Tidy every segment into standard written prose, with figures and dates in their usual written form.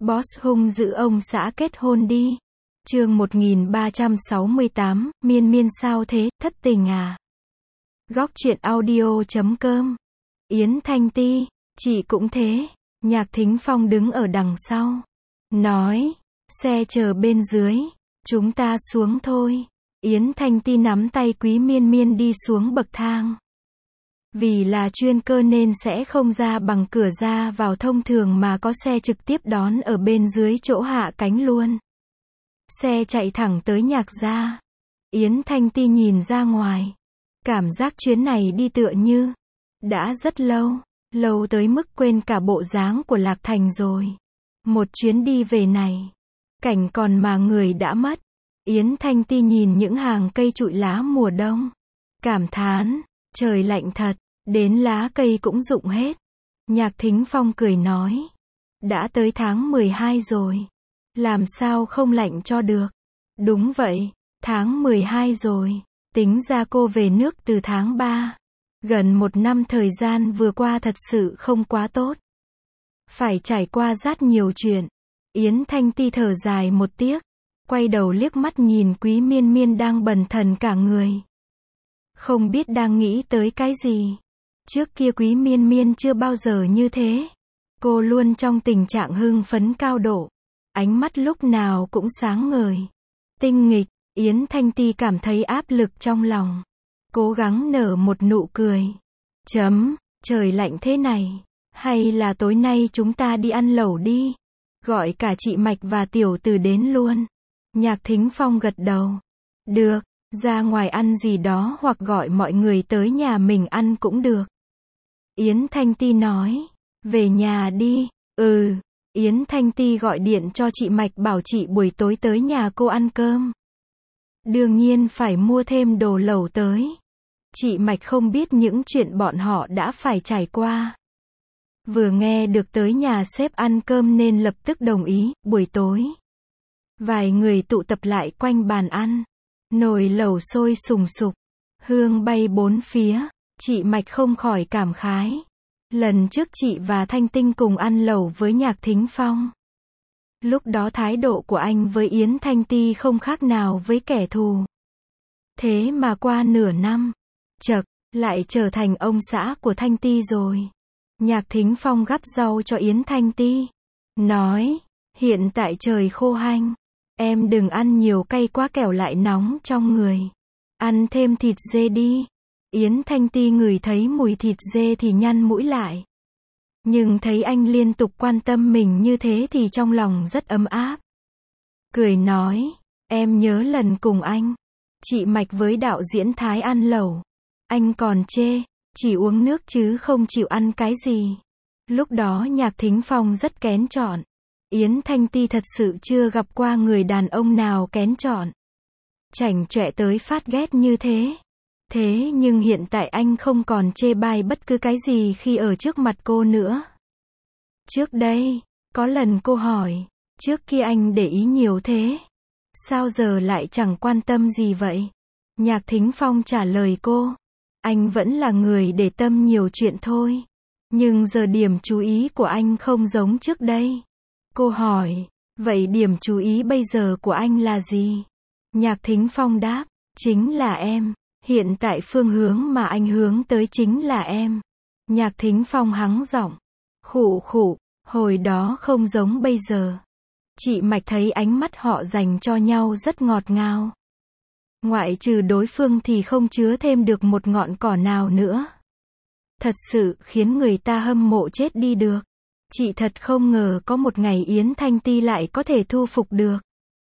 Boss hung dữ ông xã kết hôn đi. Chương 1368, Miên Miên sao thế, thất tình à? Góc truyện audio.com. Yến Thanh Ti, chị cũng thế. Nhạc Thính Phong đứng ở đằng sau. Nói, xe chờ bên dưới. Chúng ta xuống thôi. Yến Thanh Ti nắm tay Quý Miên Miên đi xuống bậc thang. Vì là chuyên cơ nên sẽ không ra bằng cửa ra vào thông thường mà có xe trực tiếp đón ở bên dưới chỗ hạ cánh luôn. Xe chạy thẳng tới Nhạc gia. Yến Thanh Ti nhìn ra ngoài. Cảm giác chuyến này đi tựa như đã rất lâu, lâu tới mức quên cả bộ dáng của Lạc Thành rồi. Một chuyến đi về này, cảnh còn mà người đã mất. Yến Thanh Ti nhìn những hàng cây trụi lá mùa đông, cảm thán, trời lạnh thật, đến lá cây cũng rụng hết. Nhạc Thính Phong cười nói, đã tới tháng 12 rồi, làm sao không lạnh cho được. Đúng vậy, tháng 12 rồi, tính ra cô về nước từ tháng 3. Gần một năm thời gian vừa qua thật sự không quá tốt. Phải trải qua rất nhiều chuyện. Yến Thanh Ti thở dài một tiếc, quay đầu liếc mắt nhìn Quý Miên Miên đang bần thần cả người. Không biết đang nghĩ tới cái gì. Trước kia Quý Miên Miên chưa bao giờ như thế. Cô luôn trong tình trạng hưng phấn cao độ. Ánh mắt lúc nào cũng sáng ngời, tinh nghịch. Yến Thanh Ti cảm thấy áp lực trong lòng. Cố gắng nở một nụ cười. Trời lạnh thế này. Hay là tối nay chúng ta đi ăn lẩu đi. Gọi cả chị Mạch và Tiểu Từ đến luôn. Nhạc Thính Phong gật đầu. Được, ra ngoài ăn gì đó hoặc gọi mọi người tới nhà mình ăn cũng được. Yến Thanh Ti nói. Về nhà đi. Yến Thanh Ti gọi điện cho chị Mạch bảo chị buổi tối tới nhà cô ăn cơm. Đương nhiên phải mua thêm đồ lẩu tới. Chị Mạch không biết những chuyện bọn họ đã phải trải qua. Vừa nghe được tới nhà sếp ăn cơm nên lập tức đồng ý. Buổi tối, vài người tụ tập lại quanh bàn ăn. Nồi lẩu sôi sùng sục, hương bay bốn phía. Chị Mạch không khỏi cảm khái. Lần trước chị và Thanh Tinh cùng ăn lẩu với Nhạc Thính Phong. Lúc đó thái độ của anh với Yến Thanh Ti không khác nào với kẻ thù. Thế mà qua nửa năm, chậc, lại trở thành ông xã của Thanh Ti rồi. Nhạc Thính Phong gắp rau cho Yến Thanh Ti. Nói, hiện tại trời khô hanh. Em đừng ăn nhiều cay quá kẻo lại nóng trong người. Ăn thêm thịt dê đi. Yến Thanh Ti ngửi thấy mùi thịt dê thì nhăn mũi lại. Nhưng thấy anh liên tục quan tâm mình như thế thì trong lòng rất ấm áp. Cười nói, em nhớ lần cùng anh, chị Mạch với đạo diễn Thái ăn lẩu. Anh còn chê, chỉ uống nước chứ không chịu ăn cái gì. Lúc đó Nhạc Thính Phong rất kén chọn. Yến Thanh Ti thật sự chưa gặp qua người đàn ông nào kén chọn, chảnh chọe tới phát ghét như thế. Thế nhưng hiện tại anh không còn chê bai bất cứ cái gì khi ở trước mặt cô nữa. Trước đây, có lần cô hỏi, trước kia anh để ý nhiều thế, sao giờ lại chẳng quan tâm gì vậy? Nhạc Thính Phong trả lời cô, anh vẫn là người để tâm nhiều chuyện thôi. Nhưng giờ điểm chú ý của anh không giống trước đây. Cô hỏi, vậy điểm chú ý bây giờ của anh là gì? Nhạc Thính Phong đáp, chính là em. Hiện tại phương hướng mà anh hướng tới chính là em. Nhạc Thính Phong hắng giọng, khụ khụ, hồi đó không giống bây giờ. Chị Mạch thấy ánh mắt họ dành cho nhau rất ngọt ngào. Ngoại trừ đối phương thì không chứa thêm được một ngọn cỏ nào nữa. Thật sự khiến người ta hâm mộ chết đi được. Chị thật không ngờ có một ngày Yến Thanh Ti lại có thể thu phục được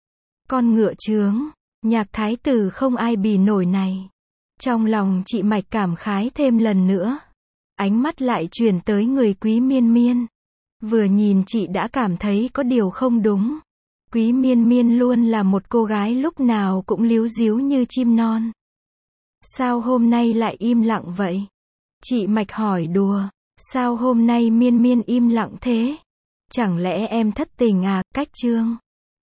con ngựa chướng, Nhạc thái tử không ai bì nổi này. Trong lòng chị Mạch cảm khái thêm lần nữa. Ánh mắt lại chuyển tới người Quý Miên Miên. Vừa nhìn chị đã cảm thấy có điều không đúng. Quý Miên Miên luôn là một cô gái lúc nào cũng líu díu như chim non. Sao hôm nay lại im lặng vậy? Chị Mạch hỏi đùa. Sao hôm nay Miên Miên im lặng thế? Chẳng lẽ em thất tình à? Cách chương